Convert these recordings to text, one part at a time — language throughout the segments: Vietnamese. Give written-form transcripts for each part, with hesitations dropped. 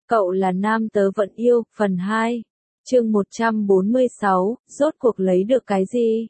Cậu là nam tớ vẫn yêu, phần 2. Chương 146, rốt cuộc lấy được cái gì?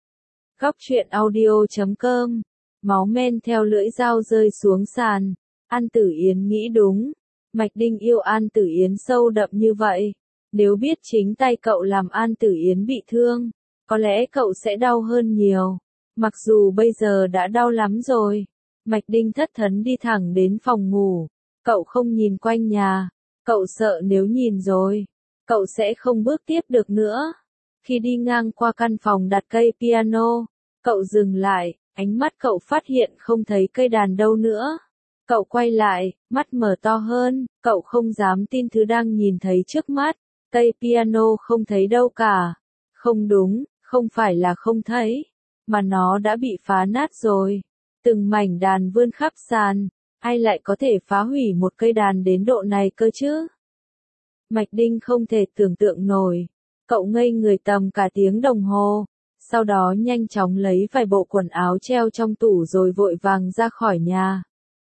Góc truyện audio.com. Máu men theo lưỡi dao rơi xuống sàn. An Tử Yến nghĩ đúng. Mạch Đinh yêu An Tử Yến sâu đậm như vậy. Nếu biết chính tay cậu làm An Tử Yến bị thương, có lẽ cậu sẽ đau hơn nhiều. Mặc dù bây giờ đã đau lắm rồi. Mạch Đinh thất thấn đi thẳng đến phòng ngủ. Cậu không nhìn quanh nhà. Cậu sợ nếu nhìn rồi, cậu sẽ không bước tiếp được nữa. Khi đi ngang qua căn phòng đặt cây piano, cậu dừng lại, ánh mắt cậu phát hiện không thấy cây đàn đâu nữa. Cậu quay lại, mắt mở to hơn, cậu không dám tin thứ đang nhìn thấy trước mắt. Cây piano không thấy đâu cả. Không đúng, không phải là không thấy, mà nó đã bị phá nát rồi. Từng mảnh đàn vươn khắp sàn. Ai lại có thể phá hủy một cây đàn đến độ này cơ chứ? Mạch Đinh không thể tưởng tượng nổi. Cậu ngây người tầm cả tiếng đồng hồ. Sau đó nhanh chóng lấy vài bộ quần áo treo trong tủ rồi vội vàng ra khỏi nhà.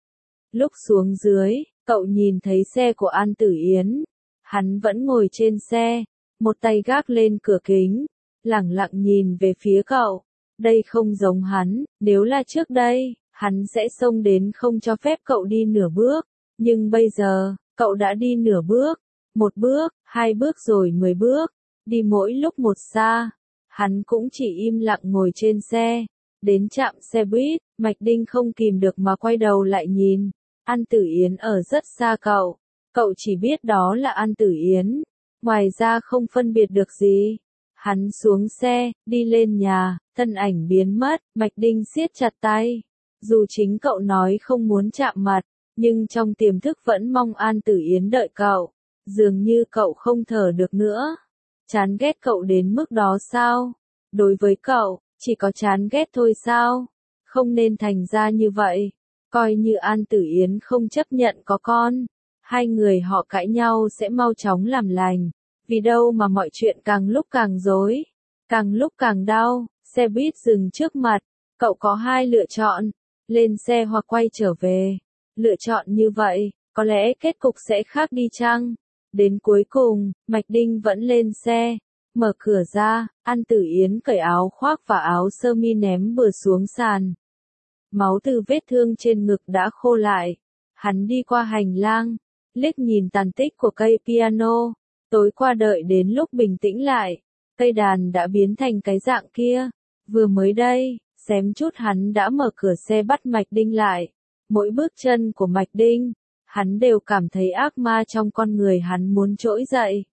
Lúc xuống dưới, cậu nhìn thấy xe của An Tử Yến. Hắn vẫn ngồi trên xe, một tay gác lên cửa kính, lẳng lặng nhìn về phía cậu. Đây không giống hắn, nếu là trước đây, hắn sẽ xông đến không cho phép cậu đi nửa bước. Nhưng bây giờ, cậu đã đi nửa bước, một bước, 2 bước rồi 10 bước, đi mỗi lúc một xa. Hắn cũng chỉ im lặng ngồi trên xe. Đến trạm xe buýt, Mạch Đinh không kìm được mà quay đầu lại nhìn. An Tử Yến ở rất xa cậu. Cậu chỉ biết đó là An Tử Yến. Ngoài ra không phân biệt được gì. Hắn xuống xe, đi lên nhà, thân ảnh biến mất, Mạch Đinh siết chặt tay. Dù chính cậu nói không muốn chạm mặt, nhưng trong tiềm thức vẫn mong An Tử Yến đợi cậu. Dường như cậu không thở được nữa. Chán ghét cậu đến mức đó sao? Đối với cậu, chỉ có chán ghét thôi sao? Không nên thành ra như vậy. Coi như An Tử Yến không chấp nhận có con. Hai người họ cãi nhau sẽ mau chóng làm lành. Vì đâu mà mọi chuyện càng lúc càng rối, càng lúc càng đau. Xe buýt dừng trước mặt. Cậu có hai lựa chọn. Lên xe hoặc quay trở về. Lựa chọn như vậy, có lẽ kết cục sẽ khác đi chăng? Đến cuối cùng, Mạch Đinh vẫn lên xe. Mở cửa ra, An Tử Yến cởi áo khoác và áo sơ mi ném bừa xuống sàn. Máu từ vết thương trên ngực đã khô lại. Hắn đi qua hành lang, liếc nhìn tàn tích của cây piano. Tối qua đợi đến lúc bình tĩnh lại, cây đàn đã biến thành cái dạng kia. Vừa mới đây, xém chút hắn đã mở cửa xe bắt Mạch Đinh lại. Mỗi bước chân của Mạch Đinh, hắn đều cảm thấy ác ma trong con người hắn muốn trỗi dậy.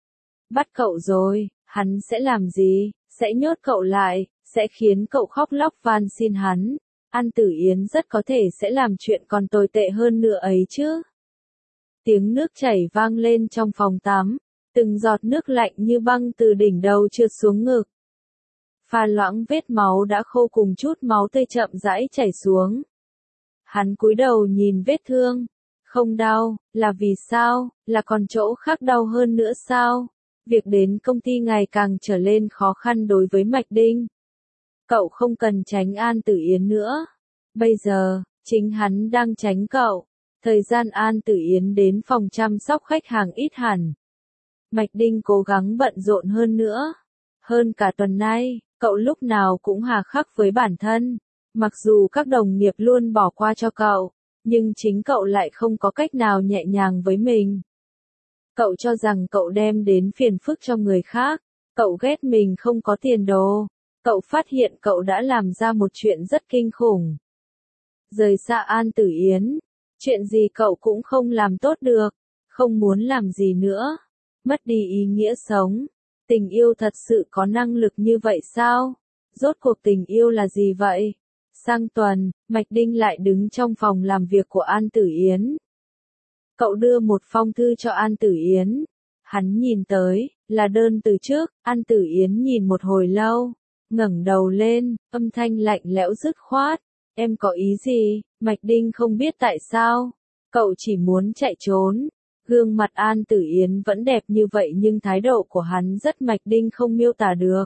Bắt cậu rồi, hắn sẽ làm gì? Sẽ nhốt cậu lại, sẽ khiến cậu khóc lóc van xin hắn. An Tử Yến rất có thể sẽ làm chuyện còn tồi tệ hơn nữa ấy chứ. Tiếng nước chảy vang lên trong phòng tắm, từng giọt nước lạnh như băng từ đỉnh đầu trượt xuống ngực. Pha loãng vết máu đã khô cùng chút máu tươi chậm rãi chảy xuống. Hắn cúi đầu nhìn vết thương. Không đau, là vì sao? Là còn chỗ khác đau hơn nữa sao? Việc đến công ty ngày càng trở lên khó khăn đối với Mạch Đinh. Cậu không cần tránh An Tử Yến nữa. Bây giờ, chính hắn đang tránh cậu. Thời gian An Tử Yến đến phòng chăm sóc khách hàng ít hẳn. Mạch Đinh cố gắng bận rộn hơn nữa. Hơn cả tuần nay, cậu lúc nào cũng hà khắc với bản thân. Mặc dù các đồng nghiệp luôn bỏ qua cho cậu, nhưng chính cậu lại không có cách nào nhẹ nhàng với mình. Cậu cho rằng cậu đem đến phiền phức cho người khác. Cậu ghét mình không có tiền đồ. Cậu phát hiện cậu đã làm ra một chuyện rất kinh khủng. Rời xa An Tử Yến. Chuyện gì cậu cũng không làm tốt được. Không muốn làm gì nữa. Mất đi ý nghĩa sống. Tình yêu thật sự có năng lực như vậy sao? Rốt cuộc tình yêu là gì vậy? Sang tuần, Mạch Đinh lại đứng trong phòng làm việc của An Tử Yến. Cậu đưa một phong thư cho An Tử Yến. Hắn nhìn tới, là đơn từ trước. An Tử Yến nhìn một hồi lâu, ngẩng đầu lên, âm thanh lạnh lẽo dứt khoát. Em có ý gì? Mạch Đinh không biết tại sao. Cậu chỉ muốn chạy trốn. Gương mặt An Tử Yến vẫn đẹp như vậy nhưng thái độ của hắn rất Mạch Đinh không miêu tả được.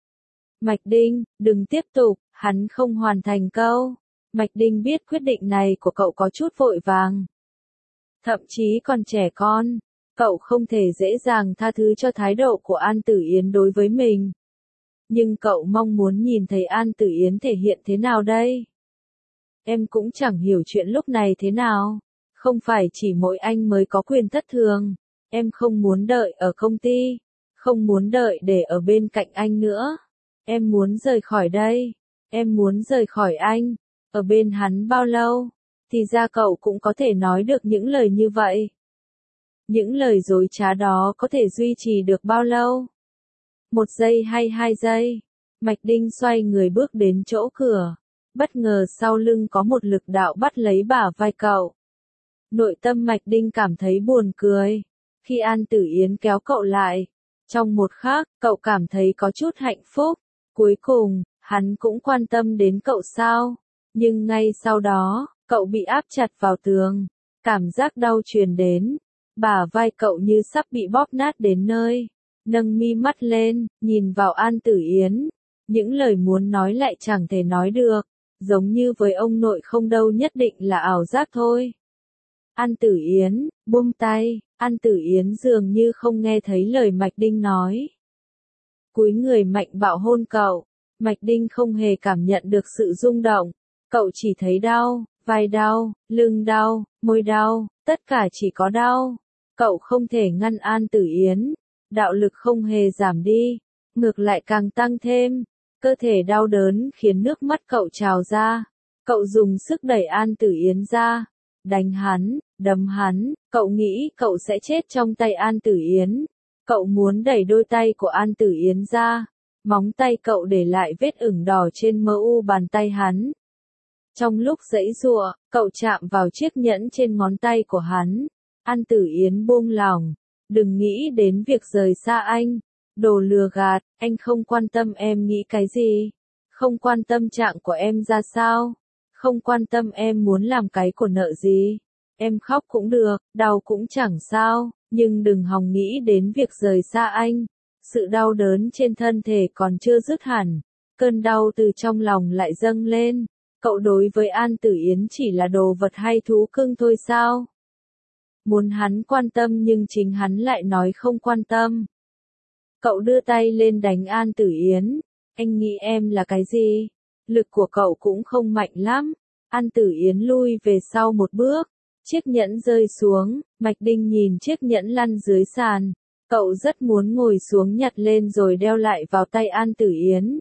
Mạch Đinh, đừng tiếp tục, hắn không hoàn thành câu. Mạch Đinh biết quyết định này của cậu có chút vội vàng. thậm chí còn trẻ con. Cậu không thể dễ dàng tha thứ cho thái độ của An Tử Yến đối với mình. Nhưng cậu mong muốn nhìn thấy An Tử Yến thể hiện thế nào đây? Em cũng chẳng hiểu chuyện lúc này thế nào. Không phải chỉ mỗi anh mới có quyền thất thường. Em không muốn đợi ở công ty. Không muốn đợi để ở bên cạnh anh nữa. Em muốn rời khỏi đây. Em muốn rời khỏi anh. Ở bên hắn bao lâu? Thì ra cậu cũng có thể nói được những lời như vậy. Những lời dối trá đó có thể duy trì được bao lâu? 1 giây hay 2 giây? Mạch Đinh xoay người bước đến chỗ cửa. Bất ngờ sau lưng có một lực đạo bắt lấy bả vai cậu. Nội tâm Mạch Đinh cảm thấy buồn cười. Khi An Tử Yến kéo cậu lại, trong một khắc, cậu cảm thấy có chút hạnh phúc. Cuối cùng, hắn cũng quan tâm đến cậu sao? Nhưng ngay sau đó, cậu bị áp chặt vào tường. Cảm giác đau truyền đến. Bả vai cậu như sắp bị bóp nát đến nơi. Nâng mi mắt lên, nhìn vào An Tử Yến. Những lời muốn nói lại chẳng thể nói được. Giống như với ông nội không đâu, nhất định là ảo giác thôi. An Tử Yến, buông tay. An Tử Yến dường như không nghe thấy lời Mạch Đinh nói. Cúi người mạnh bạo hôn cậu. Mạch Đinh không hề cảm nhận được sự rung động. Cậu chỉ thấy đau, vai đau, lưng đau, môi đau, tất cả chỉ có đau. Cậu không thể ngăn An Tử Yến. Đạo lực không hề giảm đi, ngược lại càng tăng thêm. Cơ thể đau đớn khiến nước mắt cậu trào ra. Cậu dùng sức đẩy An Tử Yến ra. Đánh hắn, đấm hắn, cậu nghĩ cậu sẽ chết trong tay An Tử Yến. Cậu muốn đẩy đôi tay của An Tử Yến ra. Móng tay cậu để lại vết ửng đỏ trên mơ u bàn tay hắn. Trong lúc giãy giụa, cậu chạm vào chiếc nhẫn trên ngón tay của hắn. An Tử Yến buông lỏng. Đừng nghĩ đến việc rời xa anh. Đồ lừa gạt, anh không quan tâm em nghĩ cái gì. Không quan tâm trạng của em ra sao. Không quan tâm em muốn làm cái của nợ gì. Em khóc cũng được, đau cũng chẳng sao, nhưng đừng hòng nghĩ đến việc rời xa anh. Sự đau đớn trên thân thể còn chưa dứt hẳn. Cơn đau từ trong lòng lại dâng lên. Cậu đối với An Tử Yến chỉ là đồ vật hay thú cưng thôi sao? Muốn hắn quan tâm nhưng chính hắn lại nói không quan tâm. Cậu đưa tay lên đánh An Tử Yến. Anh nghĩ em là cái gì? Lực của cậu cũng không mạnh lắm. An Tử Yến lui về sau một bước. Chiếc nhẫn rơi xuống. Mạch Đinh nhìn chiếc nhẫn lăn dưới sàn. Cậu rất muốn ngồi xuống nhặt lên rồi đeo lại vào tay An Tử Yến.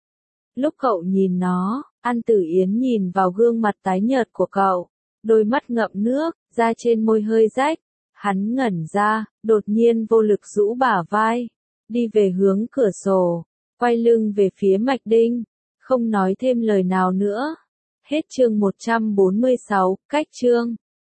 Lúc cậu nhìn nó, An Tử Yến nhìn vào gương mặt tái nhợt của cậu. Đôi mắt ngậm nước, da trên môi hơi rách. Hắn ngẩn ra, đột nhiên vô lực rũ bả vai. Đi về hướng cửa sổ. Quay lưng về phía Mạch Đinh. Không nói thêm lời nào nữa. Hết chương 146, cách chương.